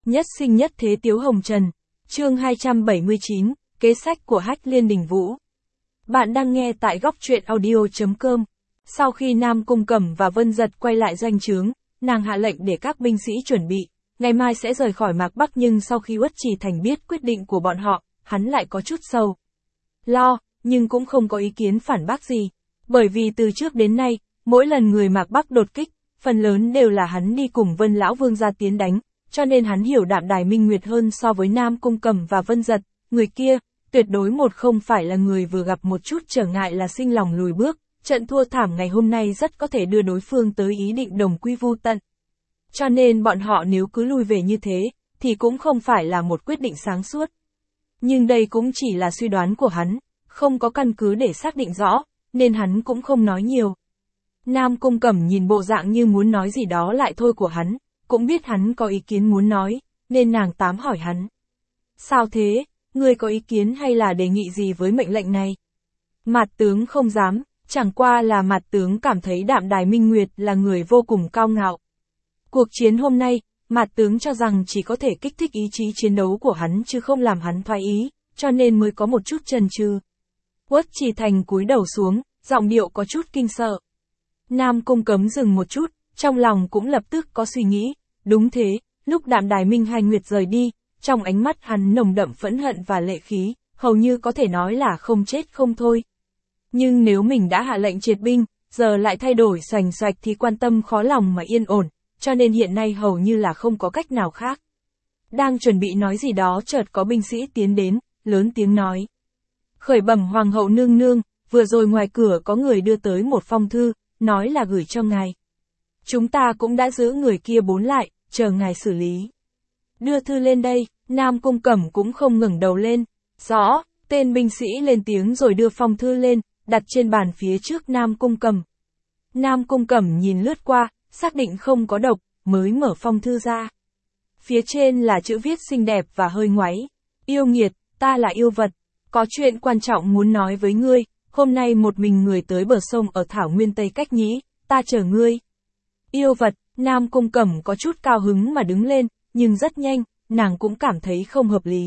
Nhất sinh nhất thế Tiếu Hồng Trần. Chương 279, kế sách của Hách Liên Đình Vũ. Bạn đang nghe tại góc truyện audio.com. Sau khi Nam Cung Cẩm và Vân Giật quay lại doanh trướng, nàng hạ lệnh để các binh sĩ chuẩn bị, ngày mai sẽ rời khỏi Mạc Bắc, nhưng sau khi Uất Trì Thành biết quyết định của bọn họ, hắn lại có chút sầu lo, nhưng cũng không có ý kiến phản bác gì. Bởi vì từ trước đến nay, mỗi lần người Mạc Bắc đột kích, phần lớn đều là hắn đi cùng Vân Lão Vương ra tiến đánh, cho nên hắn hiểu Đạm Đài Minh Nguyệt hơn so với Nam Cung Cẩm và Vân Giật. Người kia, tuyệt đối không phải là người vừa gặp một chút trở ngại là sinh lòng lùi bước, trận thua thảm ngày hôm nay rất có thể đưa đối phương tới ý định đồng quy vu tận. Cho nên bọn họ nếu cứ lui về như thế, thì cũng không phải là một quyết định sáng suốt. Nhưng đây cũng chỉ là suy đoán của hắn, không có căn cứ để xác định rõ, nên hắn cũng không nói nhiều. Nam Cung Cẩm nhìn bộ dạng như muốn nói gì đó lại thôi của hắn, cũng biết hắn có ý kiến muốn nói, nên nàng tám hỏi hắn. Sao thế, ngươi có ý kiến hay là đề nghị gì với mệnh lệnh này? Mạt tướng không dám, chẳng qua là Mạt tướng cảm thấy Đạm Đài Minh Nguyệt là người vô cùng cao ngạo. Cuộc chiến hôm nay, Mạt tướng cho rằng chỉ có thể kích thích ý chí chiến đấu của hắn chứ không làm hắn thoái ý, cho nên mới có một chút chần chừ. Uất Trì Thành cúi đầu xuống, giọng điệu có chút kinh sợ. Nam Cung Cẩm dừng một chút, trong lòng cũng lập tức có suy nghĩ. Đúng thế, lúc Đạm Đài Minh Hai Nguyệt rời đi, trong ánh mắt hắn nồng đậm phẫn hận và lệ khí, hầu như có thể nói là không chết không thôi. Nhưng nếu mình đã hạ lệnh triệt binh, giờ lại thay đổi xoành xoạch thì quan tâm khó lòng mà yên ổn, cho nên hiện nay hầu như là không có cách nào khác. Đang chuẩn bị nói gì đó chợt có binh sĩ tiến đến, lớn tiếng nói. Khởi bẩm Hoàng hậu nương nương, vừa rồi ngoài cửa có người đưa tới một phong thư, nói là gửi cho ngài. Chúng ta cũng đã giữ người kia bốn lại, chờ ngài xử lý. Đưa thư lên đây, Nam Cung Cẩm cũng không ngẩng đầu lên. Rõ, tên binh sĩ lên tiếng rồi đưa phong thư lên, đặt trên bàn phía trước Nam Cung Cẩm. Nam Cung Cẩm nhìn lướt qua, xác định không có độc, mới mở phong thư ra. Phía trên là chữ viết xinh đẹp và hơi ngoáy. Yêu nghiệt, ta là yêu vật. Có chuyện quan trọng muốn nói với ngươi, hôm nay một mình người tới bờ sông ở Thảo Nguyên Tây Cách Nhĩ, ta chờ ngươi. Yêu vật, Nam Cung Cẩm có chút cao hứng mà đứng lên, nhưng rất nhanh, nàng cũng cảm thấy không hợp lý.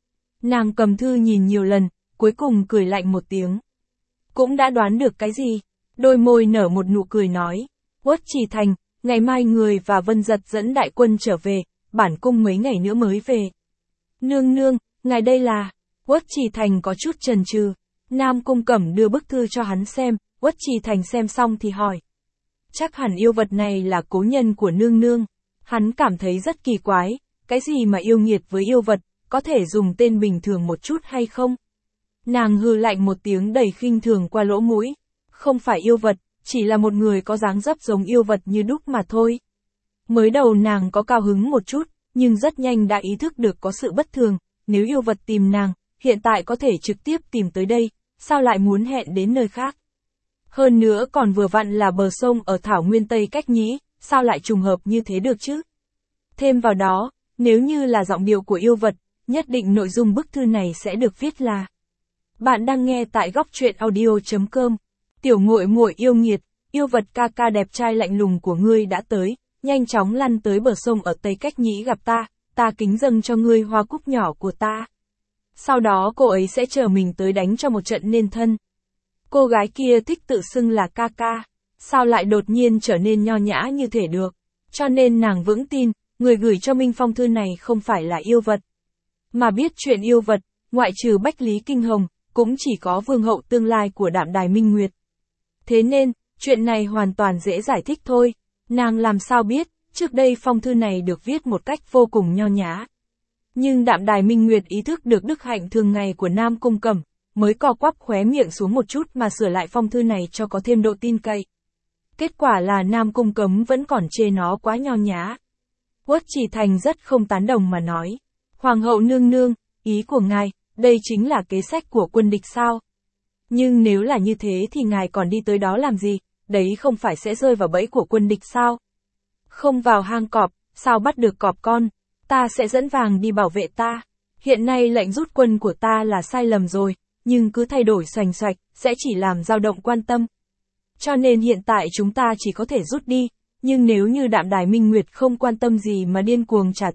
Nàng cầm thư nhìn nhiều lần, cuối cùng cười lạnh một tiếng. Cũng đã đoán được cái gì? Đôi môi nở một nụ cười nói. Uất Trì Thành, ngày mai người và Vân Giật dẫn đại quân trở về, bản cung mấy ngày nữa mới về. Nương nương, ngài đây là... Uất Trì Thành có chút chần chừ. Nam Cung Cẩm đưa bức thư cho hắn xem, Uất Trì Thành xem xong thì hỏi. Chắc hẳn yêu vật này là cố nhân của nương nương. Hắn cảm thấy rất kỳ quái, cái gì mà yêu nghiệt với yêu vật, có thể dùng tên bình thường một chút hay không? Nàng hừ lạnh một tiếng đầy khinh thường qua lỗ mũi. Không phải yêu vật, chỉ là một người có dáng dấp giống yêu vật như đúc mà thôi. Mới đầu nàng có cao hứng một chút, nhưng rất nhanh đã ý thức được có sự bất thường, nếu yêu vật tìm nàng, hiện tại có thể trực tiếp tìm tới đây, sao lại muốn hẹn đến nơi khác? Hơn nữa còn vừa vặn là bờ sông ở Thảo Nguyên Tây Cách Nhĩ, sao lại trùng hợp như thế được chứ? Thêm vào đó, nếu như là giọng điệu của yêu vật, nhất định nội dung bức thư này sẽ được viết là. Bạn đang nghe tại góc truyện audio.com. Tiểu muội muội yêu nghiệt, yêu vật ca ca đẹp trai lạnh lùng của ngươi đã tới, nhanh chóng lăn tới bờ sông ở Tây Cách Nhĩ gặp ta kính dâng cho ngươi hoa cúc nhỏ của ta. Sau đó cô ấy sẽ chờ mình tới đánh cho một trận nên thân. Cô gái kia thích tự xưng là ca ca, sao lại đột nhiên trở nên nho nhã như thể được, cho nên nàng vững tin, người gửi cho Minh phong thư này không phải là yêu vật. Mà biết chuyện yêu vật, ngoại trừ Bách Lý Kinh Hồng, cũng chỉ có vương hậu tương lai của Đạm Đài Minh Nguyệt. Thế nên, chuyện này hoàn toàn dễ giải thích thôi, nàng làm sao biết, trước đây phong thư này được viết một cách vô cùng nho nhã. Nhưng Đạm Đài Minh Nguyệt ý thức được đức hạnh thường ngày của Nam Cung Cẩm, mới co quắp khóe miệng xuống một chút mà sửa lại phong thư này cho có thêm độ tin cậy. Kết quả là Nam Cung Cẩm vẫn còn chê nó quá nho nhã. Uất Trì Thành rất không tán đồng mà nói. Hoàng hậu nương nương, ý của ngài, đây chính là kế sách của quân địch sao? Nhưng nếu là như thế thì ngài còn đi tới đó làm gì, đấy không phải sẽ rơi vào bẫy của quân địch sao? Không vào hang cọp, sao bắt được cọp con? Ta sẽ dẫn vàng đi bảo vệ ta. Hiện nay lệnh rút quân của ta là sai lầm rồi, nhưng cứ thay đổi xoành xoạch, sẽ chỉ làm dao động quan tâm. Cho nên hiện tại chúng ta chỉ có thể rút đi, nhưng nếu như Đạm Đài Minh Nguyệt không quan tâm gì mà điên cuồng trả thù,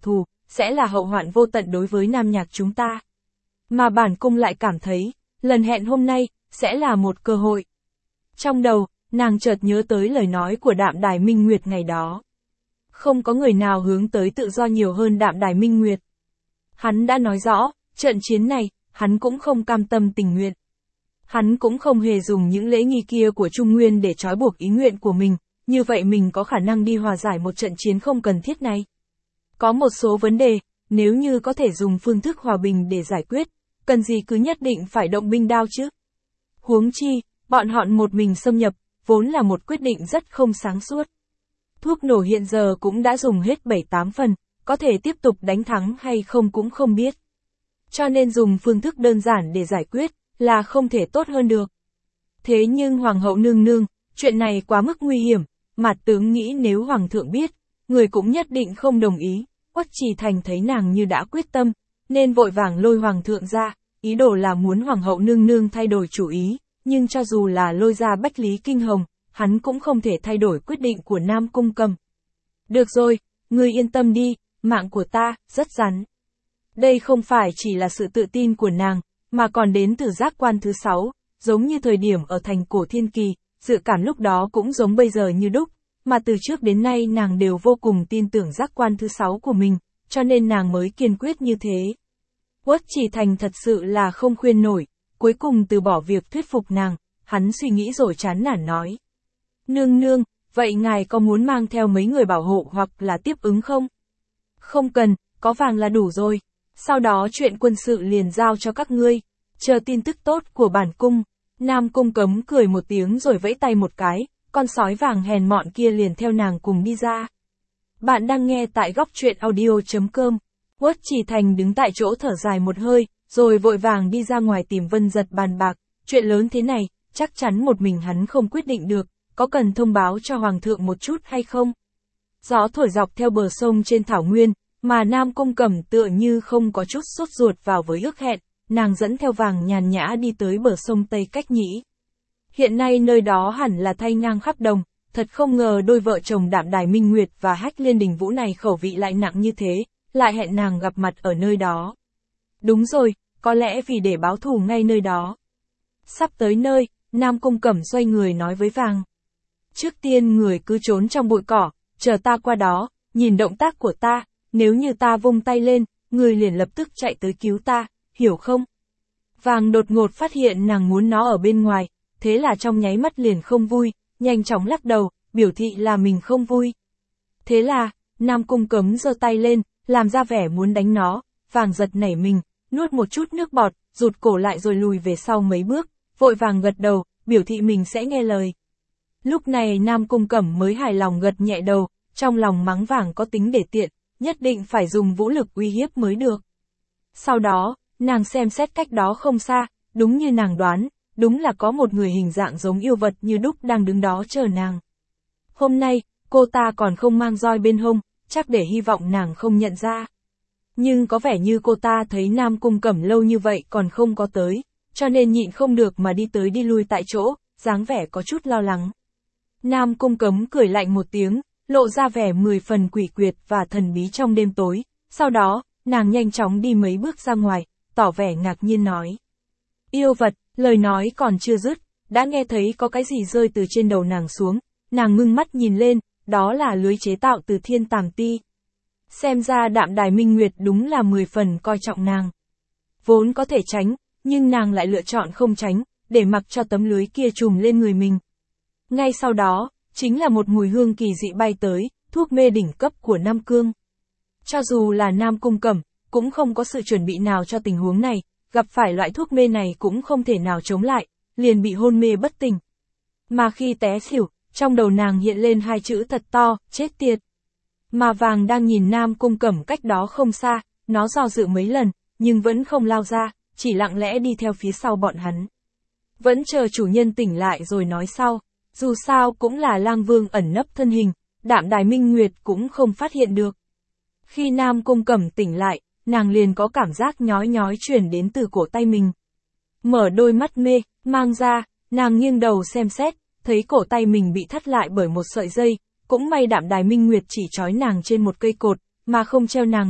sẽ là hậu hoạn vô tận đối với Nam Nhạc chúng ta. Mà bản cung lại cảm thấy, lần hẹn hôm nay, sẽ là một cơ hội. Trong đầu, nàng chợt nhớ tới lời nói của Đạm Đài Minh Nguyệt ngày đó. Không có người nào hướng tới tự do nhiều hơn Đạm Đài Minh Nguyệt. Hắn đã nói rõ, trận chiến này, hắn cũng không cam tâm tình nguyện. Hắn cũng không hề dùng những lễ nghi kia của Trung Nguyên để trói buộc ý nguyện của mình, như vậy mình có khả năng đi hòa giải một trận chiến không cần thiết này. Có một số vấn đề, nếu như có thể dùng phương thức hòa bình để giải quyết, cần gì cứ nhất định phải động binh đao chứ? Huống chi, bọn họ một mình xâm nhập, vốn là một quyết định rất không sáng suốt. Thuốc nổ hiện giờ cũng đã dùng hết 7-8 phần, có thể tiếp tục đánh thắng hay không cũng không biết. Cho nên dùng phương thức đơn giản để giải quyết, là không thể tốt hơn được. Thế nhưng Hoàng hậu nương nương, chuyện này quá mức nguy hiểm, Mạt tướng nghĩ nếu Hoàng thượng biết, người cũng nhất định không đồng ý. Quách Trì Thành thấy nàng như đã quyết tâm, nên vội vàng lôi Hoàng thượng ra, ý đồ là muốn Hoàng hậu nương nương thay đổi chủ ý, nhưng cho dù là lôi ra Bách Lý Kinh Hồng, hắn cũng không thể thay đổi quyết định của Nam Cung Cầm. Được rồi, ngươi yên tâm đi, mạng của ta, rất rắn. Đây không phải chỉ là sự tự tin của nàng, mà còn đến từ giác quan thứ 6, giống như thời điểm ở thành Cổ Thiên Kỳ, dự cảm lúc đó cũng giống bây giờ như đúc, mà từ trước đến nay nàng đều vô cùng tin tưởng giác quan thứ 6 của mình, cho nên nàng mới kiên quyết như thế. Quách Trì Thành thật sự là không khuyên nổi, cuối cùng từ bỏ việc thuyết phục nàng, hắn suy nghĩ rồi chán nản nói. Nương nương, vậy ngài có muốn mang theo mấy người bảo hộ hoặc là tiếp ứng không? Không cần, có vàng là đủ rồi. Sau đó chuyện quân sự liền giao cho các ngươi, chờ tin tức tốt của bản cung. Nam Cung Cấm cười một tiếng rồi vẫy tay một cái, con sói vàng hèn mọn kia liền theo nàng cùng đi ra. Bạn đang nghe tại góc truyện audio.com. Quách Trì Thành đứng tại chỗ thở dài một hơi, rồi vội vàng đi ra ngoài tìm Vân Giật bàn bạc, chuyện lớn thế này, chắc chắn một mình hắn không quyết định được, có cần thông báo cho Hoàng thượng một chút hay không? Gió thổi dọc theo bờ sông trên thảo nguyên, mà Nam Cung Cẩm tựa như không có chút sốt ruột vào với ước hẹn, nàng dẫn theo vàng nhàn nhã đi tới bờ sông Tây Cách Nhĩ. Hiện nay nơi đó hẳn là thay ngang khắp đồng, thật không ngờ đôi vợ chồng Đạm Đài Minh Nguyệt và Hách Liên Đình Vũ này khẩu vị lại nặng như thế, lại hẹn nàng gặp mặt ở nơi đó. Đúng rồi, có lẽ vì để báo thù ngay nơi đó. Sắp tới nơi, Nam Cung Cẩm xoay người nói với vàng. Trước tiên người cứ trốn trong bụi cỏ, chờ ta qua đó, nhìn động tác của ta, nếu như ta vung tay lên, người liền lập tức chạy tới cứu ta, hiểu không? Vàng đột ngột phát hiện nàng muốn nó ở bên ngoài, thế là trong nháy mắt liền không vui, nhanh chóng lắc đầu, biểu thị là mình không vui. Thế là, Nam Cung Cấm giơ tay lên, làm ra vẻ muốn đánh nó, vàng giật nảy mình, nuốt một chút nước bọt, rụt cổ lại rồi lùi về sau mấy bước, vội vàng gật đầu, biểu thị mình sẽ nghe lời. Lúc này Nam Cung Cẩm mới hài lòng gật nhẹ đầu, trong lòng mắng vàng có tính để tiện, nhất định phải dùng vũ lực uy hiếp mới được. Sau đó, nàng xem xét cách đó không xa, đúng như nàng đoán, đúng là có một người hình dạng giống yêu vật như đúc đang đứng đó chờ nàng. Hôm nay, cô ta còn không mang roi bên hông, chắc để hy vọng nàng không nhận ra. Nhưng có vẻ như cô ta thấy Nam Cung Cẩm lâu như vậy còn không có tới, cho nên nhịn không được mà đi tới đi lui tại chỗ, dáng vẻ có chút lo lắng. Nam Cung Cấm cười lạnh một tiếng, lộ ra vẻ 10 phần quỷ quyệt và thần bí trong đêm tối, sau đó, nàng nhanh chóng đi mấy bước ra ngoài, tỏ vẻ ngạc nhiên nói. Yêu vật, lời nói còn chưa dứt, đã nghe thấy có cái gì rơi từ trên đầu nàng xuống, nàng ngưng mắt nhìn lên, đó là lưới chế tạo từ Thiên Tàm Ti. Xem ra Đạm Đài Minh Nguyệt đúng là 10 phần coi trọng nàng. Vốn có thể tránh, nhưng nàng lại lựa chọn không tránh, để mặc cho tấm lưới kia trùm lên người mình. Ngay sau đó, chính là một mùi hương kỳ dị bay tới, thuốc mê đỉnh cấp của Nam Cương. Cho dù là Nam Cung Cẩm, cũng không có sự chuẩn bị nào cho tình huống này, gặp phải loại thuốc mê này cũng không thể nào chống lại, liền bị hôn mê bất tỉnh. Mà khi té xỉu, trong đầu nàng hiện lên hai chữ thật to, chết tiệt. Mà vàng đang nhìn Nam Cung Cẩm cách đó không xa, nó do dự mấy lần, nhưng vẫn không lao ra, chỉ lặng lẽ đi theo phía sau bọn hắn. Vẫn chờ chủ nhân tỉnh lại rồi nói sau, dù sao cũng là lang vương ẩn nấp thân hình, Đạm Đài Minh Nguyệt cũng không phát hiện được. Khi Nam Cung Cẩm tỉnh lại, nàng liền có cảm giác nhói nhói truyền đến từ cổ tay mình. Mở đôi mắt mê, mang ra, nàng nghiêng đầu xem xét, thấy cổ tay mình bị thắt lại bởi một sợi dây, cũng may Đạm Đài Minh Nguyệt chỉ trói nàng trên một cây cột, mà không treo nàng lên,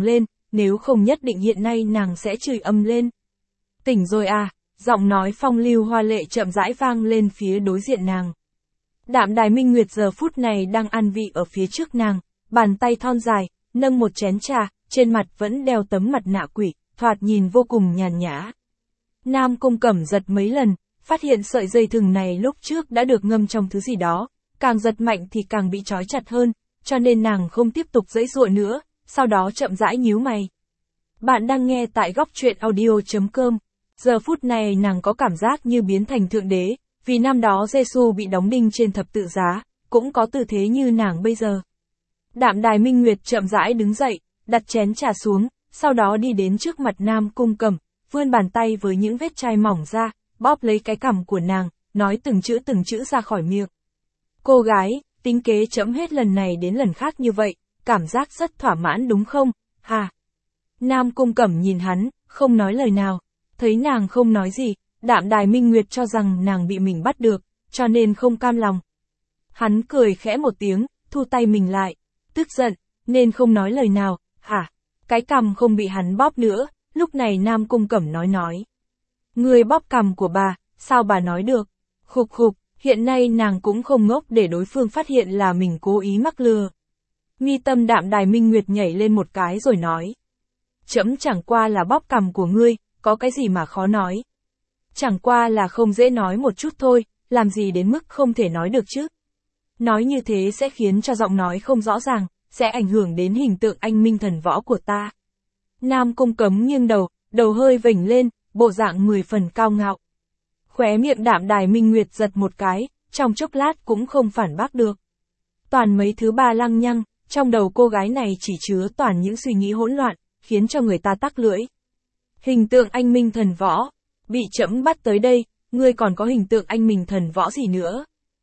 nếu không nhất định hiện nay nàng sẽ chửi ầm lên. Tỉnh rồi à, giọng nói phong lưu hoa lệ chậm rãi vang lên phía đối diện nàng. Đạm Đài Minh Nguyệt giờ phút này đang an vị ở phía trước nàng, bàn tay thon dài, nâng một chén trà, trên mặt vẫn đeo tấm mặt nạ quỷ, thoạt nhìn vô cùng nhàn nhã. Nam Cung Cẩm giật mấy lần, phát hiện sợi dây thừng này lúc trước đã được ngâm trong thứ gì đó, càng giật mạnh thì càng bị trói chặt hơn, cho nên nàng không tiếp tục giãy giụa nữa, sau đó chậm rãi nhíu mày. Bạn đang nghe tại góc truyện audio.com. Giờ phút này nàng có cảm giác như biến thành thượng đế, vì năm đó Giê-xu bị đóng đinh trên thập tự giá, cũng có tư thế như nàng bây giờ. Đạm Đài Minh Nguyệt chậm rãi đứng dậy, đặt chén trà xuống, sau đó đi đến trước mặt Nam Cung Cẩm, vươn bàn tay với những vết chai mỏng ra, bóp lấy cái cằm của nàng, nói từng chữ ra khỏi miệng. Cô gái, tính kế trẫm hết lần này đến lần khác như vậy, cảm giác rất thỏa mãn đúng không, hả? Nam Cung Cẩm nhìn hắn, không nói lời nào. Thấy nàng không nói gì, Đạm Đài Minh Nguyệt cho rằng nàng bị mình bắt được, cho nên không cam lòng. Hắn cười khẽ một tiếng, thu tay mình lại, tức giận, nên không nói lời nào, hả? Cái cằm không bị hắn bóp nữa, lúc này Nam Cung Cẩm nói. Người bóp cằm của bà, sao bà nói được? Khục khục, hiện nay nàng cũng không ngốc để đối phương phát hiện là mình cố ý mắc lừa. Mi tâm Đạm Đài Minh Nguyệt nhảy lên một cái rồi nói. Trẫm chẳng qua là bóp cằm của ngươi, có cái gì mà khó nói. Chẳng qua là không dễ nói một chút thôi, làm gì đến mức không thể nói được chứ. Nói như thế sẽ khiến cho giọng nói không rõ ràng, sẽ ảnh hưởng đến hình tượng anh minh thần võ của ta. Nam Cung Cẩm nghiêng đầu hơi vểnh lên, bộ dạng 10 phần cao ngạo. Khóe miệng Đạm Đài Minh Nguyệt giật một cái, trong chốc lát cũng không phản bác được. Toàn mấy thứ ba lăng nhăng, trong đầu cô gái này chỉ chứa toàn những suy nghĩ hỗn loạn, khiến cho người ta tắc lưỡi. Hình tượng anh minh thần võ, bị trẫm bắt tới đây, ngươi còn có hình tượng anh minh thần võ gì nữa?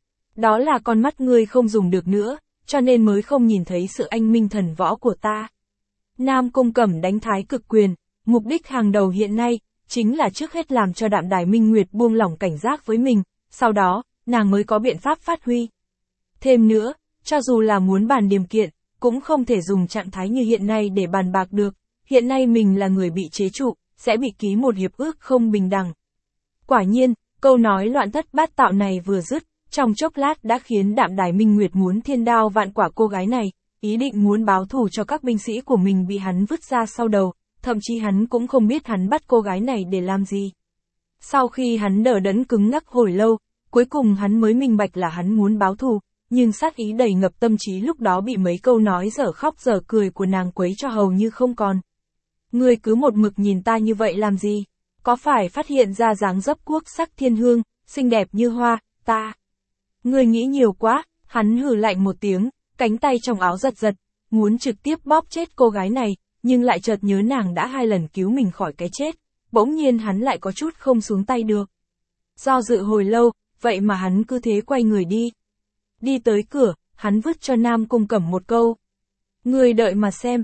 Đó là con mắt ngươi không dùng được nữa, cho nên mới không nhìn thấy sự anh minh thần võ của ta. Nam Cung Cẩm đánh thái cực quyền, mục đích hàng đầu hiện nay, chính là trước hết làm cho Đạm Đài Minh Nguyệt buông lỏng cảnh giác với mình, sau đó, nàng mới có biện pháp phát huy. Thêm nữa, cho dù là muốn bàn điềm kiện, cũng không thể dùng trạng thái như hiện nay để bàn bạc được, hiện nay mình là người bị chế trụ, sẽ bị ký một hiệp ước không bình đẳng. Quả nhiên, câu nói loạn thất bát tạo này vừa dứt, trong chốc lát đã khiến Đạm Đài Minh Nguyệt muốn thiên đao vạn quả cô gái này, ý định muốn báo thù cho các binh sĩ của mình bị hắn vứt ra sau đầu, thậm chí hắn cũng không biết hắn bắt cô gái này để làm gì. Sau khi hắn đờ đẫn cứng ngắc hồi lâu, cuối cùng hắn mới minh bạch là hắn muốn báo thù, nhưng sát ý đầy ngập tâm trí lúc đó bị mấy câu nói dở khóc dở cười của nàng quấy cho hầu như không còn. Ngươi cứ một mực nhìn ta như vậy làm gì? Có phải phát hiện ra dáng dấp quốc sắc thiên hương, xinh đẹp như hoa, ta? Ngươi nghĩ nhiều quá, hắn hừ lạnh một tiếng, cánh tay trong áo giật giật, muốn trực tiếp bóp chết cô gái này, nhưng lại chợt nhớ nàng đã 2 lần cứu mình khỏi cái chết, bỗng nhiên hắn lại có chút không xuống tay được. Do dự hồi lâu, vậy mà hắn cứ thế quay người đi. Đi tới cửa, hắn vứt cho Nam Cung Cẩm một câu. Ngươi đợi mà xem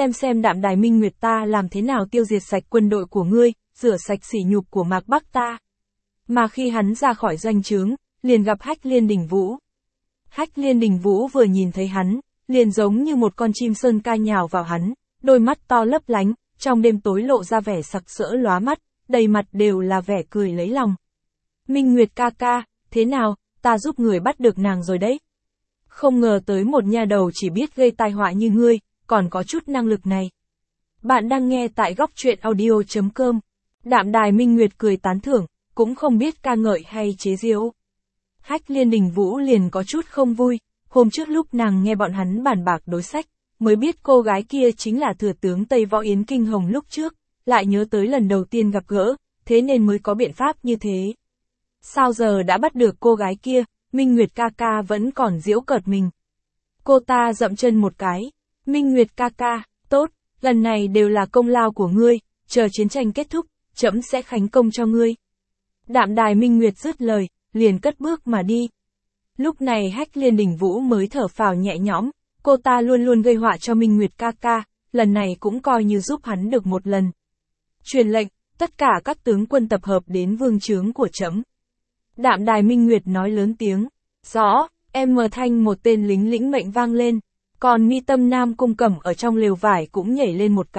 Đạm Đài Minh Nguyệt ta làm thế nào tiêu diệt sạch quân đội của ngươi, rửa sạch sỉ nhục của Mạc Bắc ta. Mà khi hắn ra khỏi doanh trướng, liền gặp Hách Liên Đình Vũ. Hách Liên Đình Vũ vừa nhìn thấy hắn, liền giống như một con chim sơn ca nhào vào hắn, đôi mắt to lấp lánh, trong đêm tối lộ ra vẻ sặc sỡ lóa mắt, đầy mặt đều là vẻ cười lấy lòng. Minh Nguyệt ca ca, thế nào, ta giúp người bắt được nàng rồi đấy. Không ngờ tới một nha đầu chỉ biết gây tai họa như ngươi, còn có chút năng lực này. Bạn đang nghe tại góc truyện audio.com. Đạm Đài Minh Nguyệt cười tán thưởng, cũng không biết ca ngợi hay chế giễu. Hách Liên Đình Vũ liền có chút không vui, hôm trước lúc nàng nghe bọn hắn bàn bạc đối sách, mới biết cô gái kia chính là thừa tướng Tây Võ Yến Kinh Hồng lúc trước, lại nhớ tới lần đầu tiên gặp gỡ, thế nên mới có biện pháp như thế. Sao giờ đã bắt được cô gái kia, Minh Nguyệt ca ca vẫn còn giễu cợt mình. Cô ta dậm chân một cái, Minh Nguyệt ca ca, tốt, lần này đều là công lao của ngươi, chờ chiến tranh kết thúc, trẫm sẽ khánh công cho ngươi. Đạm Đài Minh Nguyệt dứt lời, liền cất bước mà đi. Lúc này Hách Liên Đình Vũ mới thở phào nhẹ nhõm, cô ta luôn luôn gây họa cho Minh Nguyệt ca ca, lần này cũng coi như giúp hắn được một lần. Truyền lệnh, tất cả các tướng quân tập hợp đến vương trướng của trẫm. Đạm Đài Minh Nguyệt nói lớn tiếng, rõ, thanh một tên lính lĩnh mệnh vang lên, còn mi tâm Nam Cung Cẩm ở trong lều vải cũng nhảy lên một cái,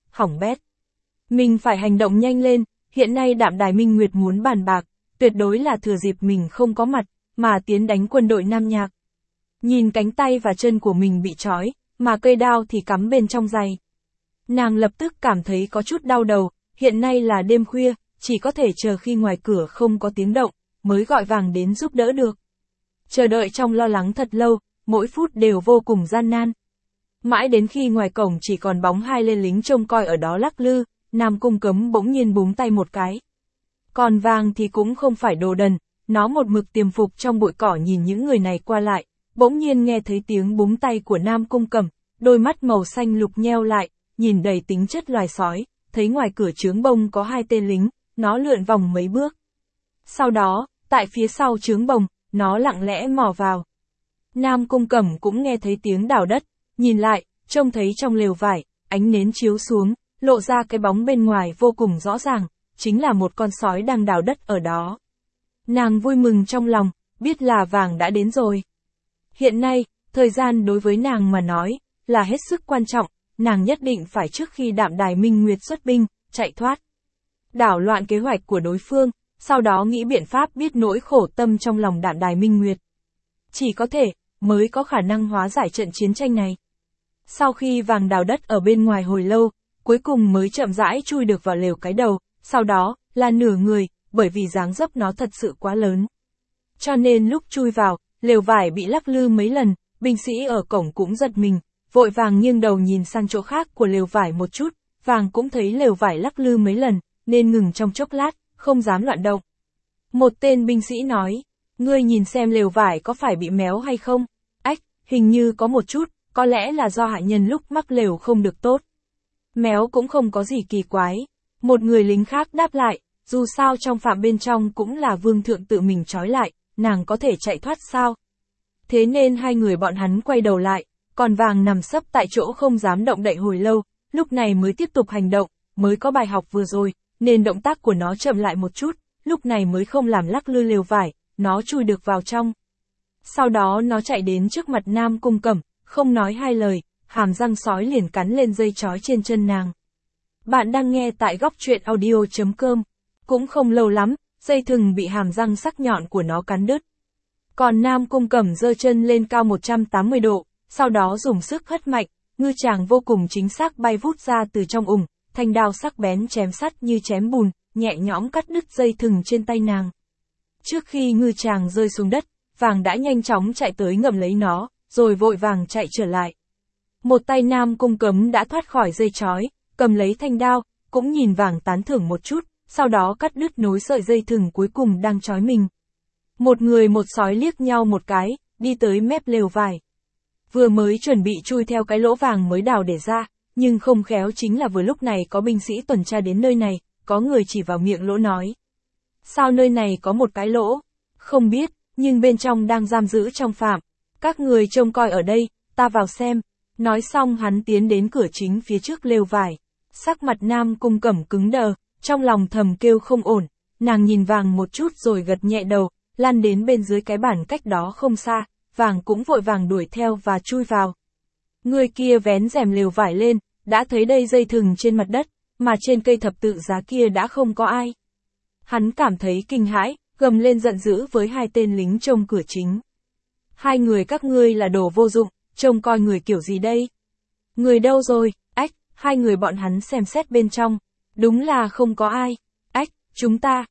hỏng bét. Mình phải hành động nhanh lên, hiện nay Đạm Đài Minh Nguyệt muốn bàn bạc, tuyệt đối là thừa dịp mình không có mặt, mà tiến đánh quân đội Nam Nhạc. Nhìn cánh tay và chân của mình bị trói, mà cây đao thì cắm bên trong giày. Nàng lập tức cảm thấy có chút đau đầu, hiện nay là đêm khuya, chỉ có thể chờ khi ngoài cửa không có tiếng động, mới gọi Vàng đến giúp đỡ được. Chờ đợi trong lo lắng thật lâu, mỗi phút đều vô cùng gian nan. Mãi đến khi ngoài cổng chỉ còn bóng hai tên lính trông coi ở đó lắc lư, Nam Cung Cấm bỗng nhiên búng tay một cái. Còn Vàng thì cũng không phải đồ đần, nó một mực tiềm phục trong bụi cỏ nhìn những người này qua lại, bỗng nhiên nghe thấy tiếng búng tay của Nam Cung Cẩm, đôi mắt màu xanh lục nheo lại, nhìn đầy tính chất loài sói, thấy ngoài cửa trướng bông có hai tên lính, nó lượn vòng mấy bước. Sau đó, tại phía sau trướng bông, nó lặng lẽ mò vào. Nam Cung Cẩm cũng nghe thấy tiếng đào đất, nhìn lại, trông thấy trong lều vải, ánh nến chiếu xuống, lộ ra cái bóng bên ngoài vô cùng rõ ràng, chính là một con sói đang đào đất ở đó. Nàng vui mừng trong lòng, biết là Vàng đã đến rồi. Hiện nay, thời gian đối với nàng mà nói, là hết sức quan trọng, nàng nhất định phải trước khi Đạm Đài Minh Nguyệt xuất binh, chạy thoát. Đảo loạn kế hoạch của đối phương, sau đó nghĩ biện pháp biết nỗi khổ tâm trong lòng Đạm Đài Minh Nguyệt. Chỉ có thể, mới có khả năng hóa giải trận chiến tranh này. Sau khi Vàng đào đất ở bên ngoài hồi lâu, cuối cùng mới chậm rãi chui được vào lều cái đầu, sau đó, là nửa người, bởi vì dáng dấp nó thật sự quá lớn. Cho nên lúc chui vào, lều vải bị lắc lư mấy lần, binh sĩ ở cổng cũng giật mình, vội vàng nghiêng đầu nhìn sang chỗ khác của lều vải một chút, Vàng cũng thấy lều vải lắc lư mấy lần, nên ngừng trong chốc lát, không dám loạn động. Một tên binh sĩ nói, ngươi nhìn xem lều vải có phải bị méo hay không? Ách, hình như có một chút, có lẽ là do hạ nhân lúc mắc lều không được tốt. Méo cũng không có gì kỳ quái. Một người lính khác đáp lại, dù sao trong phạm bên trong cũng là vương thượng tự mình trói lại, nàng có thể chạy thoát sao? Thế nên hai người bọn hắn quay đầu lại, còn Vàng nằm sấp tại chỗ không dám động đậy hồi lâu, lúc này mới tiếp tục hành động, mới có bài học vừa rồi, nên động tác của nó chậm lại một chút, lúc này mới không làm lắc lư lều vải, nó chui được vào trong. Sau đó nó chạy đến trước mặt Nam Cung Cẩm, không nói hai lời, hàm răng sói liền cắn lên dây trói trên chân nàng. Bạn đang nghe tại góc truyện audio.com. Cũng không lâu lắm, dây thừng bị hàm răng sắc nhọn của nó cắn đứt. Còn Nam Cung Cẩm giơ chân lên cao 180 độ, sau đó dùng sức hất mạnh, ngư chàng vô cùng chính xác bay vút ra từ trong ủng, thanh đao sắc bén chém sắt như chém bùn, nhẹ nhõm cắt đứt dây thừng trên tay nàng. Trước khi ngư chàng rơi xuống đất, Vàng đã nhanh chóng chạy tới ngậm lấy nó, rồi vội vàng chạy trở lại. Một tay Nam Cung Cẩm đã thoát khỏi dây trói, cầm lấy thanh đao, cũng nhìn Vàng tán thưởng một chút, sau đó cắt đứt nối sợi dây thừng cuối cùng đang trói mình. Một người một sói liếc nhau một cái, đi tới mép lều vải. Vừa mới chuẩn bị chui theo cái lỗ Vàng mới đào để ra, nhưng không khéo chính là vừa lúc này có binh sĩ tuần tra đến nơi này, có người chỉ vào miệng lỗ nói. Sao nơi này có một cái lỗ? Không biết, nhưng bên trong đang giam giữ trong phạm. Các người trông coi ở đây, ta vào xem. Nói xong hắn tiến đến cửa chính phía trước lều vải. Sắc mặt Nam Cung Cẩm cứng đờ, trong lòng thầm kêu không ổn. Nàng nhìn Vàng một chút rồi gật nhẹ đầu, lăn đến bên dưới cái bàn cách đó không xa. Vàng cũng vội vàng đuổi theo và chui vào. Người kia vén rèm lều vải lên, đã thấy đây dây thừng trên mặt đất, mà trên cây thập tự giá kia đã không có ai. Hắn cảm thấy kinh hãi, gầm lên giận dữ với hai tên lính trông cửa chính. Hai người các ngươi là đồ vô dụng, trông coi người kiểu gì đây? Người đâu rồi? Ách, hai người bọn hắn xem xét bên trong. Đúng là không có ai. Ách, chúng ta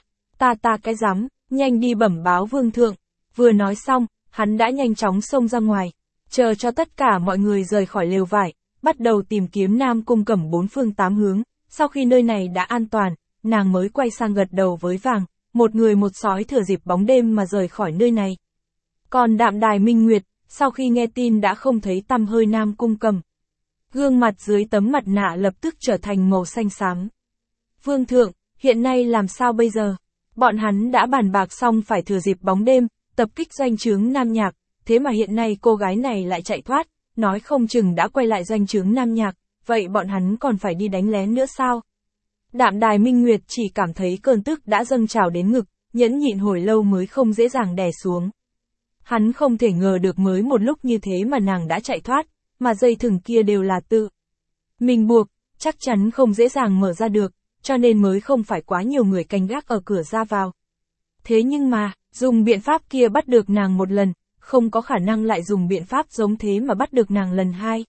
cái rắm, nhanh đi bẩm báo vương thượng. Vừa nói xong, hắn đã nhanh chóng xông ra ngoài, chờ cho tất cả mọi người rời khỏi lều vải, bắt đầu tìm kiếm Nam Cung Cẩm bốn phương tám hướng. Sau khi nơi này đã an toàn, nàng mới quay sang gật đầu với Vàng, một người một sói thừa dịp bóng đêm mà rời khỏi nơi này. Còn Đạm Đài Minh Nguyệt, sau khi nghe tin đã không thấy tăm hơi Nam Cung Cẩm. Gương mặt dưới tấm mặt nạ lập tức trở thành màu xanh xám. Vương thượng, hiện nay làm sao bây giờ? Bọn hắn đã bàn bạc xong phải thừa dịp bóng đêm, tập kích doanh trướng Nam Nhạc, thế mà hiện nay cô gái này lại chạy thoát, nói không chừng đã quay lại doanh trướng Nam Nhạc, vậy bọn hắn còn phải đi đánh lén nữa sao? Đạm Đài Minh Nguyệt chỉ cảm thấy cơn tức đã dâng trào đến ngực, nhẫn nhịn hồi lâu mới không dễ dàng đè xuống. Hắn không thể ngờ được mới một lúc như thế mà nàng đã chạy thoát, mà dây thừng kia đều là tự mình buộc, chắc chắn không dễ dàng mở ra được, cho nên mới không phải quá nhiều người canh gác ở cửa ra vào. Thế nhưng mà, dùng biện pháp kia bắt được nàng một lần, không có khả năng lại dùng biện pháp giống thế mà bắt được nàng lần hai.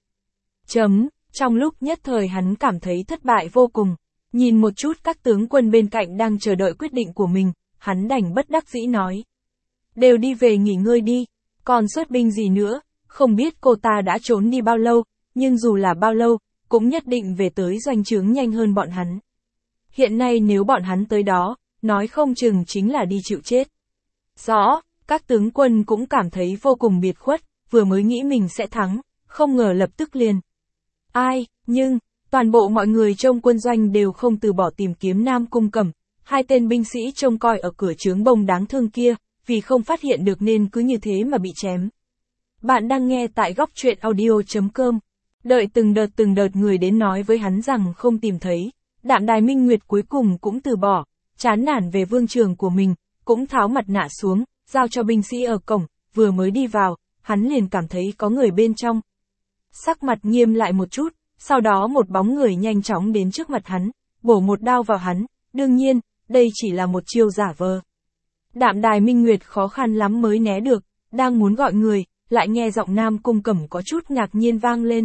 Trong lúc nhất thời hắn cảm thấy thất bại vô cùng, nhìn một chút các tướng quân bên cạnh đang chờ đợi quyết định của mình, hắn đành bất đắc dĩ nói. Đều đi về nghỉ ngơi đi, còn xuất binh gì nữa, không biết cô ta đã trốn đi bao lâu, nhưng dù là bao lâu, cũng nhất định về tới doanh trướng nhanh hơn bọn hắn. Hiện nay nếu bọn hắn tới đó, nói không chừng chính là đi chịu chết. Rõ, các tướng quân cũng cảm thấy vô cùng biệt khuất, vừa mới nghĩ mình sẽ thắng, không ngờ lập tức liền. Nhưng, toàn bộ mọi người trong quân doanh đều không từ bỏ tìm kiếm Nam Cung Cẩm, hai tên binh sĩ trông coi ở cửa trướng bông đáng thương kia, vì không phát hiện được nên cứ như thế mà bị chém. Bạn đang nghe tại góc truyện audio.com. Đợi từng đợt người đến nói với hắn rằng không tìm thấy, Đạm Đài Minh Nguyệt cuối cùng cũng từ bỏ, chán nản về vương trường của mình, cũng tháo mặt nạ xuống, giao cho binh sĩ ở cổng, vừa mới đi vào, hắn liền cảm thấy có người bên trong. Sắc mặt nghiêm lại một chút, sau đó một bóng người nhanh chóng đến trước mặt hắn, bổ một đao vào hắn, đương nhiên, đây chỉ là một chiêu giả vờ. Đạm Đài Minh Nguyệt khó khăn lắm mới né được, đang muốn gọi người, lại nghe giọng Nam Cung Cẩm có chút ngạc nhiên vang lên.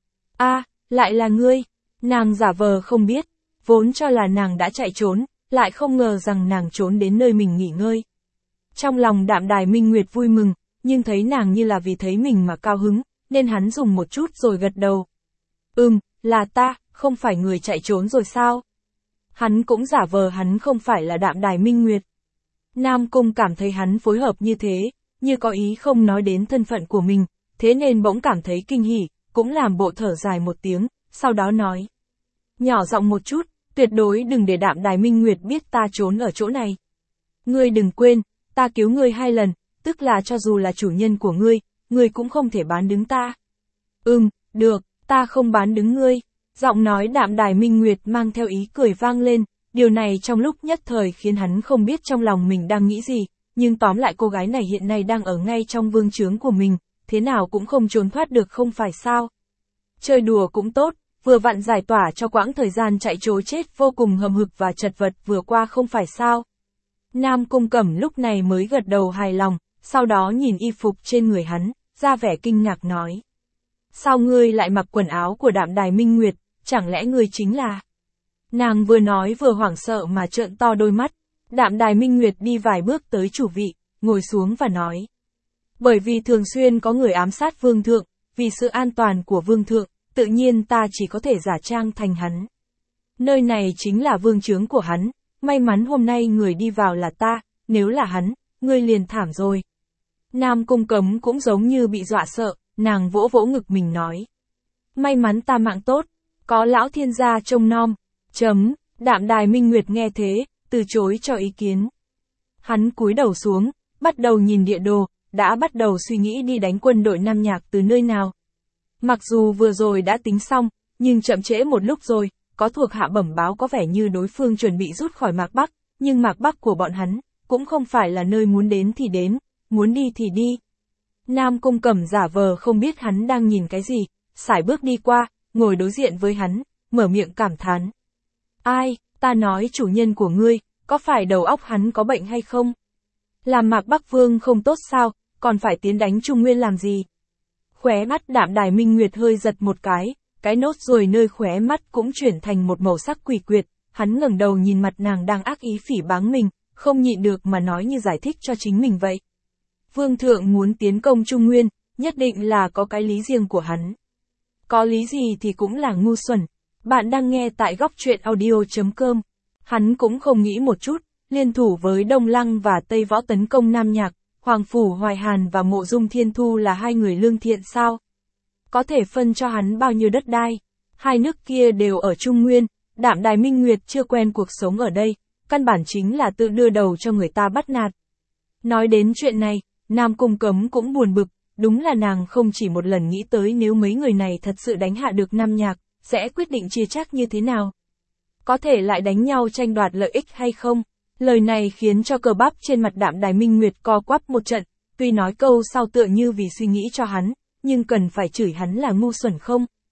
Lại là ngươi, nàng giả vờ không biết, vốn cho là nàng đã chạy trốn, lại không ngờ rằng nàng trốn đến nơi mình nghỉ ngơi. Trong lòng Đạm Đài Minh Nguyệt vui mừng, nhưng thấy nàng như là vì thấy mình mà cao hứng, nên hắn dùng một chút rồi gật đầu. Là ta, không phải người chạy trốn rồi sao? Hắn cũng giả vờ hắn không phải là Đạm Đài Minh Nguyệt. Nam Cung cảm thấy hắn phối hợp như thế, như có ý không nói đến thân phận của mình, thế nên bỗng cảm thấy kinh hỉ, cũng làm bộ thở dài một tiếng, sau đó nói. Nhỏ giọng một chút, tuyệt đối đừng để Đạm Đài Minh Nguyệt biết ta trốn ở chỗ này. Ngươi đừng quên, ta cứu ngươi 2 lần, tức là cho dù là chủ nhân của ngươi cũng không thể bán đứng ta. Được, ta không bán đứng ngươi. Giọng nói Đạm Đài Minh Nguyệt mang theo ý cười vang lên, điều này trong lúc nhất thời khiến hắn không biết trong lòng mình đang nghĩ gì, nhưng tóm lại cô gái này hiện nay đang ở ngay trong vương trướng của mình, thế nào cũng không trốn thoát được không phải sao. Chơi đùa cũng tốt, vừa vặn giải tỏa cho quãng thời gian chạy trối chết vô cùng hầm hực và chật vật vừa qua không phải sao. Nam Cung Cẩm lúc này mới gật đầu hài lòng, sau đó nhìn y phục trên người hắn, ra vẻ kinh ngạc nói. Sao ngươi lại mặc quần áo của Đạm Đài Minh Nguyệt, chẳng lẽ ngươi chính là... Nàng vừa nói vừa hoảng sợ mà trợn to đôi mắt, Đạm Đài Minh Nguyệt đi vài bước tới chủ vị, ngồi xuống và nói. Bởi vì thường xuyên có người ám sát vương thượng, vì sự an toàn của vương thượng, tự nhiên ta chỉ có thể giả trang thành hắn. Nơi này chính là vương trướng của hắn, may mắn hôm nay người đi vào là ta, nếu là hắn, ngươi liền thảm rồi. Nam Cung Cẩm cũng giống như bị dọa sợ, nàng vỗ vỗ ngực mình nói. May mắn ta mạng tốt, có lão thiên gia trông nom. Đạm Đài Minh Nguyệt nghe thế, từ chối cho ý kiến. Hắn cúi đầu xuống, bắt đầu nhìn địa đồ, đã bắt đầu suy nghĩ đi đánh quân đội Nam Nhạc từ nơi nào. Mặc dù vừa rồi đã tính xong, nhưng chậm trễ một lúc rồi, có thuộc hạ bẩm báo có vẻ như đối phương chuẩn bị rút khỏi Mạc Bắc, nhưng Mạc Bắc của bọn hắn, cũng không phải là nơi muốn đến thì đến, muốn đi thì đi. Nam Cung Cẩm giả vờ không biết hắn đang nhìn cái gì, sải bước đi qua, ngồi đối diện với hắn, mở miệng cảm thán. Ta nói chủ nhân của ngươi, có phải đầu óc hắn có bệnh hay không? Làm Mạc Bắc Vương không tốt sao, còn phải tiến đánh Trung Nguyên làm gì? Khóe mắt Đạm Đài Minh Nguyệt hơi giật một cái nốt ruồi nơi khóe mắt cũng chuyển thành một màu sắc quỷ quyệt, hắn ngẩng đầu nhìn mặt nàng đang ác ý phỉ báng mình, không nhịn được mà nói như giải thích cho chính mình vậy. Vương thượng muốn tiến công Trung Nguyên, nhất định là có cái lý riêng của hắn. Có lý gì thì cũng là ngu xuẩn. Bạn đang nghe tại góc truyện audio.com. Hắn cũng không nghĩ một chút, liên thủ với Đông Lăng và Tây Võ tấn công Nam Nhạc, Hoàng Phủ Hoài Hàn và Mộ Dung Thiên Thu là hai người lương thiện sao? Có thể phân cho hắn bao nhiêu đất đai? Hai nước kia đều ở Trung Nguyên, Đạm Đài Minh Nguyệt chưa quen cuộc sống ở đây, căn bản chính là tự đưa đầu cho người ta bắt nạt. Nói đến chuyện này, Nam Cung Cẩm cũng buồn bực, đúng là nàng không chỉ một lần nghĩ tới nếu mấy người này thật sự đánh hạ được Nam Nhạc, sẽ quyết định chia chác như thế nào. Có thể lại đánh nhau tranh đoạt lợi ích hay không? Lời này khiến cho cờ bắp trên mặt Đạm Đài Minh Nguyệt co quắp một trận, tuy nói câu sau tựa như vì suy nghĩ cho hắn, nhưng cần phải chửi hắn là ngu xuẩn không?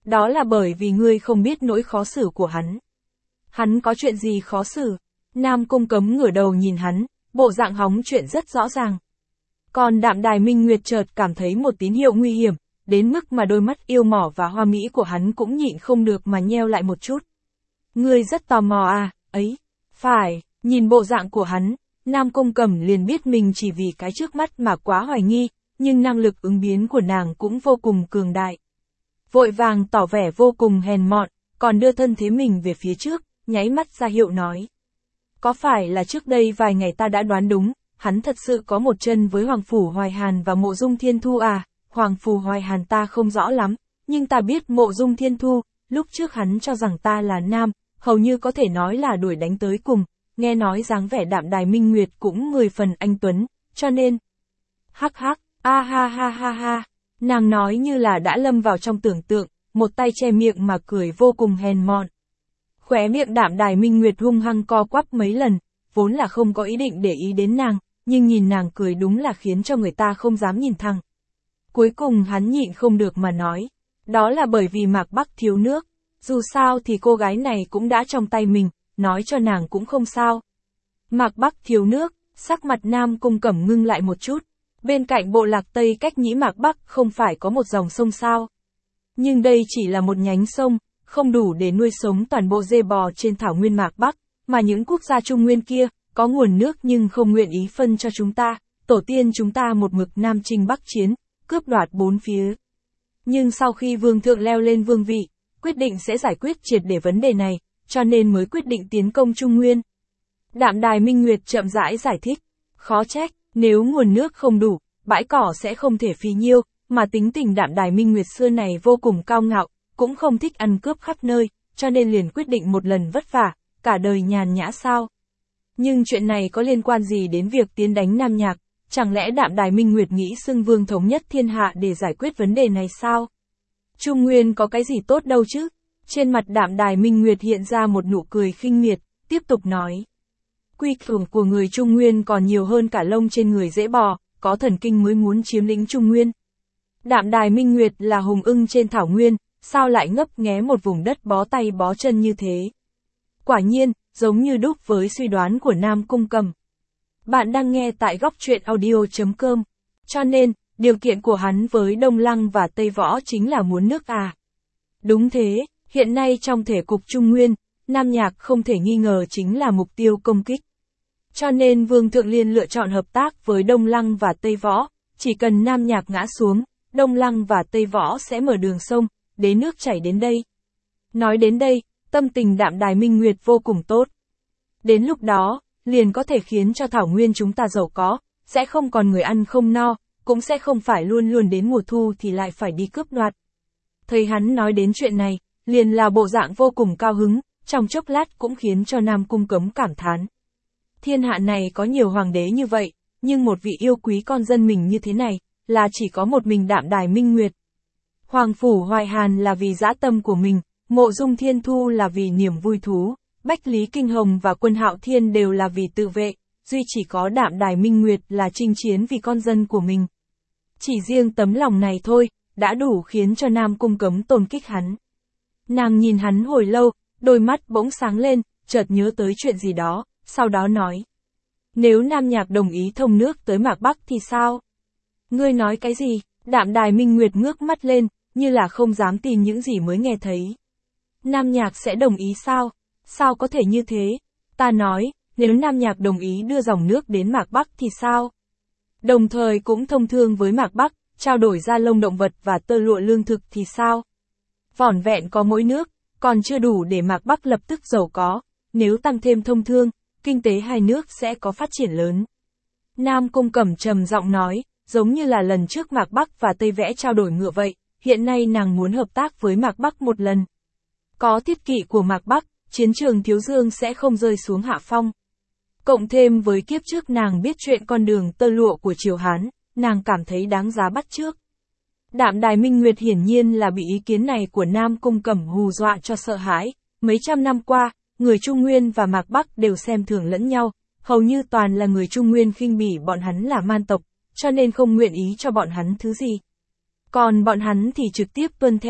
Đó là bởi vì ngươi không biết nỗi khó xử của hắn. Hắn có chuyện gì khó xử? Nam Cung Cấm ngửa đầu nhìn hắn, bộ dạng hóng chuyện rất rõ ràng. Còn Đạm Đài Minh Nguyệt chợt cảm thấy một tín hiệu nguy hiểm, đến mức mà đôi mắt yêu mỏ và hoa mỹ của hắn cũng nhịn không được mà nheo lại một chút. Ngươi rất tò mò à, ấy? Phải, nhìn bộ dạng của hắn, Nam Cung Cẩm liền biết mình chỉ vì cái trước mắt mà quá hoài nghi, nhưng năng lực ứng biến của nàng cũng vô cùng cường đại. Vội vàng tỏ vẻ vô cùng hèn mọn, còn đưa thân thế mình về phía trước, nháy mắt ra hiệu nói. Có phải là trước đây vài ngày ta đã đoán đúng, hắn thật sự có một chân với Hoàng Phủ Hoài Hàn và Mộ Dung Thiên Thu à? Hoàng Phủ Hoài Hàn ta không rõ lắm, nhưng ta biết Mộ Dung Thiên Thu, lúc trước hắn cho rằng ta là nam, hầu như có thể nói là đuổi đánh tới cùng, nghe nói dáng vẻ Đạm Đài Minh Nguyệt cũng 10 phần anh tuấn, cho nên... Hắc hắc, a ha ha ha ha, nàng nói như là đã lâm vào trong tưởng tượng, một tay che miệng mà cười vô cùng hèn mọn. Khóe miệng Đạm Đài Minh Nguyệt hung hăng co quắp mấy lần, vốn là không có ý định để ý đến nàng, nhưng nhìn nàng cười đúng là khiến cho người ta không dám nhìn thẳng. Cuối cùng hắn nhịn không được mà nói, đó là bởi vì Mạc Bắc thiếu nước, dù sao thì cô gái này cũng đã trong tay mình, nói cho nàng cũng không sao. Mạc Bắc thiếu nước, sắc mặt Nam Cung Cẩm ngưng lại một chút, bên cạnh bộ lạc Tây cách nhĩ Mạc Bắc không phải có một dòng sông sao. Nhưng đây chỉ là một nhánh sông, không đủ để nuôi sống toàn bộ dê bò trên thảo nguyên Mạc Bắc, mà những quốc gia Trung Nguyên kia, có nguồn nước nhưng không nguyện ý phân cho chúng ta, tổ tiên chúng ta một mực Nam chinh Bắc chiến, cướp đoạt bốn phía. Nhưng sau khi vương thượng leo lên vương vị, quyết định sẽ giải quyết triệt để vấn đề này, cho nên mới quyết định tiến công Trung Nguyên. Đạm Đài Minh Nguyệt chậm rãi giải thích, khó trách, nếu nguồn nước không đủ, bãi cỏ sẽ không thể phì nhiêu, mà tính tình Đạm Đài Minh Nguyệt xưa này vô cùng cao ngạo, cũng không thích ăn cướp khắp nơi, cho nên liền quyết định một lần vất vả, cả đời nhàn nhã sao. Nhưng chuyện này có liên quan gì đến việc tiến đánh Nam Nhạc, chẳng lẽ Đạm Đài Minh Nguyệt nghĩ xưng vương thống nhất thiên hạ để giải quyết vấn đề này sao? Trung Nguyên có cái gì tốt đâu chứ? Trên mặt Đạm Đài Minh Nguyệt hiện ra một nụ cười khinh miệt, tiếp tục nói. Quy cường của người Trung Nguyên còn nhiều hơn cả lông trên người dễ bò, có thần kinh mới muốn chiếm lĩnh Trung Nguyên. Đạm Đài Minh Nguyệt là hùng ưng trên thảo nguyên, sao lại ngấp nghé một vùng đất bó tay bó chân như thế? Quả nhiên, giống như đúc với suy đoán của Nam Cung Cẩm. Bạn đang nghe tại góc truyện audio.com. Cho nên, điều kiện của hắn với Đông Lăng và Tây Võ chính là muốn nước à? Đúng thế, hiện nay trong thể cục Trung Nguyên, Nam Nhạc không thể nghi ngờ chính là mục tiêu công kích. Cho nên Vương Thượng Liên lựa chọn hợp tác với Đông Lăng và Tây Võ, chỉ cần Nam Nhạc ngã xuống, Đông Lăng và Tây Võ sẽ mở đường sông, đế nước chảy đến đây. Nói đến đây, tâm tình Đạm Đài Minh Nguyệt vô cùng tốt. Đến lúc đó, liền có thể khiến cho thảo nguyên chúng ta giàu có, sẽ không còn người ăn không no, cũng sẽ không phải luôn luôn đến mùa thu thì lại phải đi cướp đoạt. Thấy hắn nói đến chuyện này, liền là bộ dạng vô cùng cao hứng, trong chốc lát cũng khiến cho Nam Cung Cấm cảm thán. Thiên hạ này có nhiều hoàng đế như vậy, nhưng một vị yêu quý con dân mình như thế này, là chỉ có một mình Đạm Đài Minh Nguyệt. Hoàng Phủ Hoài Hàn là vì dã tâm của mình, Mộ Dung Thiên Thu là vì niềm vui thú, Bách Lý Kinh Hồng và Quân Hạo Thiên đều là vì tự vệ, duy chỉ có Đạm Đài Minh Nguyệt là chinh chiến vì con dân của mình. Chỉ riêng tấm lòng này thôi, đã đủ khiến cho Nam Cung Cấm tôn kích hắn. Nàng nhìn hắn hồi lâu, đôi mắt bỗng sáng lên, chợt nhớ tới chuyện gì đó, sau đó nói. Nếu Nam Nhạc đồng ý thông nước tới Mạc Bắc thì sao? Ngươi nói cái gì? Đạm Đài Minh Nguyệt ngước mắt lên, như là không dám tin những gì mới nghe thấy. Nam Nhạc sẽ đồng ý sao? Sao có thể như thế? Ta nói, nếu Nam Nhạc đồng ý đưa dòng nước đến Mạc Bắc thì sao? Đồng thời cũng thông thương với Mạc Bắc, trao đổi da lông động vật và tơ lụa lương thực thì sao? Vỏn vẹn có mỗi nước, còn chưa đủ để Mạc Bắc lập tức giàu có, nếu tăng thêm thông thương, kinh tế hai nước sẽ có phát triển lớn. Nam Cung Cẩm trầm giọng nói, giống như là lần trước Mạc Bắc và Tây Vẽ trao đổi ngựa vậy, hiện nay nàng muốn hợp tác với Mạc Bắc một lần. Có thiết kỵ của Mạc Bắc, chiến trường Thiếu Dương sẽ không rơi xuống hạ phong. Cộng thêm với kiếp trước nàng biết chuyện con đường tơ lụa của Triều Hán, nàng cảm thấy đáng giá bắt chước. Đạm Đài Minh Nguyệt hiển nhiên là bị ý kiến này của Nam Cung Cẩm hù dọa cho sợ hãi. Mấy trăm năm qua, người Trung Nguyên và Mạc Bắc đều xem thường lẫn nhau, hầu như toàn là người Trung Nguyên khinh bỉ bọn hắn là man tộc, cho nên không nguyện ý cho bọn hắn thứ gì. Còn bọn hắn thì trực tiếp tuân theo,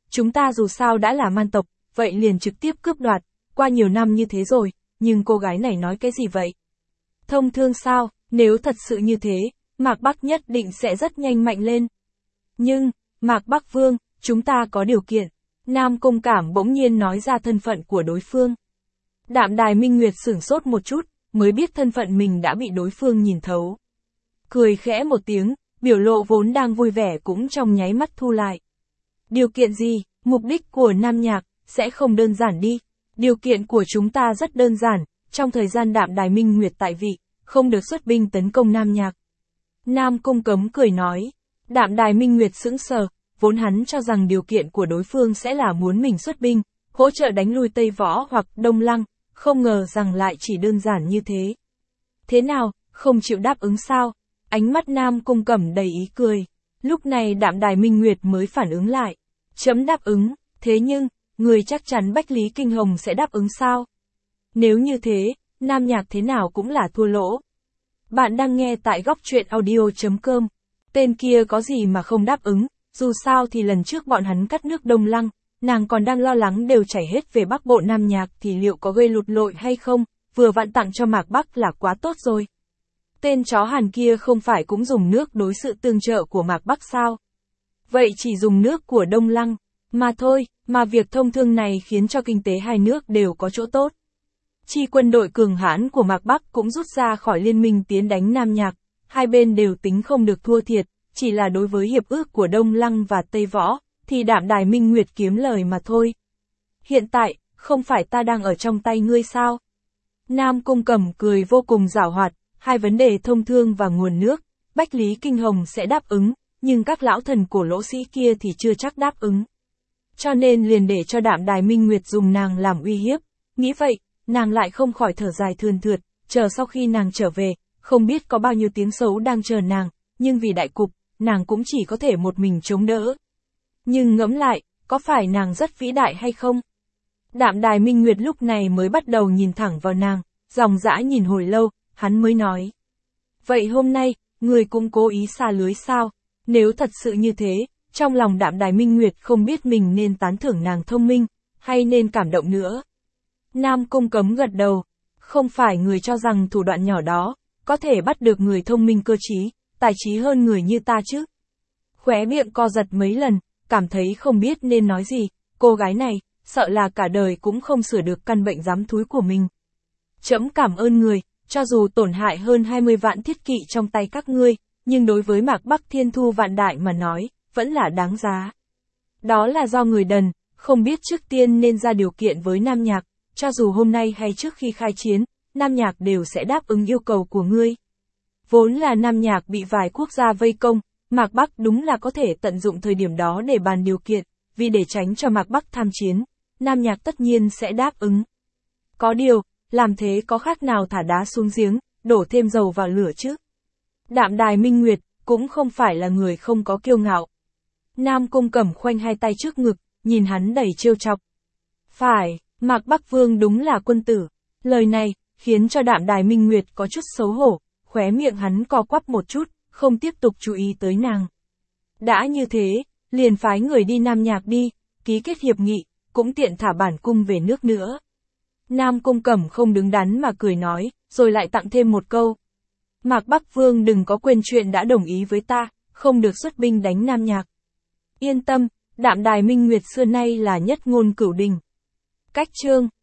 chúng ta dù sao đã là man tộc, vậy liền trực tiếp cướp đoạt, qua nhiều năm như thế rồi, nhưng cô gái này nói cái gì vậy? Thông thương sao, nếu thật sự như thế, Mạc Bắc nhất định sẽ rất nhanh mạnh lên. Nhưng, Mạc Bắc Vương, chúng ta có điều kiện. Nam Cung Cảm bỗng nhiên nói ra thân phận của đối phương. Đạm Đài Minh Nguyệt sửng sốt một chút, mới biết thân phận mình đã bị đối phương nhìn thấu. Cười khẽ một tiếng, biểu lộ vốn đang vui vẻ cũng trong nháy mắt thu lại. Điều kiện gì? Mục đích của Nam Nhạc sẽ không đơn giản đi. Điều kiện của chúng ta rất đơn giản, trong thời gian Đạm Đài Minh Nguyệt tại vị, không được xuất binh tấn công Nam Nhạc. Nam Cung Cấm cười nói. Đạm Đài Minh Nguyệt sững sờ, vốn hắn cho rằng điều kiện của đối phương sẽ là muốn mình xuất binh, hỗ trợ đánh lui Tây Võ hoặc Đông Lăng, không ngờ rằng lại chỉ đơn giản như thế. Thế nào, không chịu đáp ứng sao? Ánh mắt Nam Cung Cẩm đầy ý cười. Lúc này Đạm Đài Minh Nguyệt mới phản ứng lại. Chấm đáp ứng, thế nhưng, người chắc chắn Bách Lý Kinh Hồng sẽ đáp ứng sao? Nếu như thế, Nam Nhạc thế nào cũng là thua lỗ. Bạn đang nghe tại góc truyện audio.com. Tên kia có gì mà không đáp ứng, dù sao thì lần trước bọn hắn cắt nước Đông Lăng, nàng còn đang lo lắng đều chảy hết về Bắc Bộ Nam Nhạc thì liệu có gây lụt lội hay không, vừa vặn tặng cho Mạc Bắc là quá tốt rồi. Tên chó Hàn kia không phải cũng dùng nước đối sự tương trợ của Mạc Bắc sao? Vậy chỉ dùng nước của Đông Lăng, mà thôi, mà việc thông thương này khiến cho kinh tế hai nước đều có chỗ tốt. Chi quân đội cường hãn của Mạc Bắc cũng rút ra khỏi liên minh tiến đánh Nam Nhạc, hai bên đều tính không được thua thiệt, chỉ là đối với hiệp ước của Đông Lăng và Tây Võ, thì Đạm Đài Minh Nguyệt kiếm lời mà thôi. Hiện tại, không phải ta đang ở trong tay ngươi sao? Nam Cung Cẩm cười vô cùng giảo hoạt, hai vấn đề thông thương và nguồn nước, Bách Lý Kinh Hồng sẽ đáp ứng, nhưng các lão thần cổ lỗ sĩ kia thì chưa chắc đáp ứng. Cho nên liền để cho Đạm Đài Minh Nguyệt dùng nàng làm uy hiếp, nghĩ vậy, nàng lại không khỏi thở dài thườn thượt, chờ sau khi nàng trở về, không biết có bao nhiêu tiếng xấu đang chờ nàng, nhưng vì đại cục, nàng cũng chỉ có thể một mình chống đỡ. Nhưng ngẫm lại, có phải nàng rất vĩ đại hay không? Đạm Đài Minh Nguyệt lúc này mới bắt đầu nhìn thẳng vào nàng, dòng dã nhìn hồi lâu, hắn mới nói. Vậy hôm nay, người cũng cố ý xa lưới sao? Nếu thật sự như thế, trong lòng Đạm Đài Minh Nguyệt không biết mình nên tán thưởng nàng thông minh, hay nên cảm động nữa. Nam Cung Cấm gật đầu, không phải người cho rằng thủ đoạn nhỏ đó, có thể bắt được người thông minh cơ trí, tài trí hơn người như ta chứ. Khóe miệng co giật mấy lần, cảm thấy không biết nên nói gì, cô gái này, sợ là cả đời cũng không sửa được căn bệnh giám thúi của mình. Trẫm cảm ơn người, cho dù tổn hại hơn 20 vạn thiết kỵ trong tay các ngươi, nhưng đối với Mạc Bắc Thiên Thu vạn đại mà nói, vẫn là đáng giá. Đó là do người đần, không biết trước tiên nên ra điều kiện với Nam Nhạc, cho dù hôm nay hay trước khi khai chiến, Nam Nhạc đều sẽ đáp ứng yêu cầu của ngươi. Vốn là Nam Nhạc bị vài quốc gia vây công, Mạc Bắc đúng là có thể tận dụng thời điểm đó để bàn điều kiện, vì để tránh cho Mạc Bắc tham chiến, Nam Nhạc tất nhiên sẽ đáp ứng. Có điều, làm thế có khác nào thả đá xuống giếng, đổ thêm dầu vào lửa chứ? Đạm Đài Minh Nguyệt, cũng không phải là người không có kiêu ngạo. Nam Cung Cẩm khoanh hai tay trước ngực, nhìn hắn đầy trêu chọc. Phải, Mạc Bắc Vương đúng là quân tử. Lời này, khiến cho Đạm Đài Minh Nguyệt có chút xấu hổ, khóe miệng hắn co quắp một chút, không tiếp tục chú ý tới nàng. Đã như thế, liền phái người đi Nam Nhạc đi, ký kết hiệp nghị, cũng tiện thả bản cung về nước nữa. Nam Cung Cẩm không đứng đắn mà cười nói, rồi lại tặng thêm một câu. Mạc Bắc Vương đừng có quên chuyện đã đồng ý với ta, không được xuất binh đánh Nam Nhạc. Yên tâm, Đạm Đài Minh Nguyệt xưa nay là nhất ngôn cửu đình. Cách chương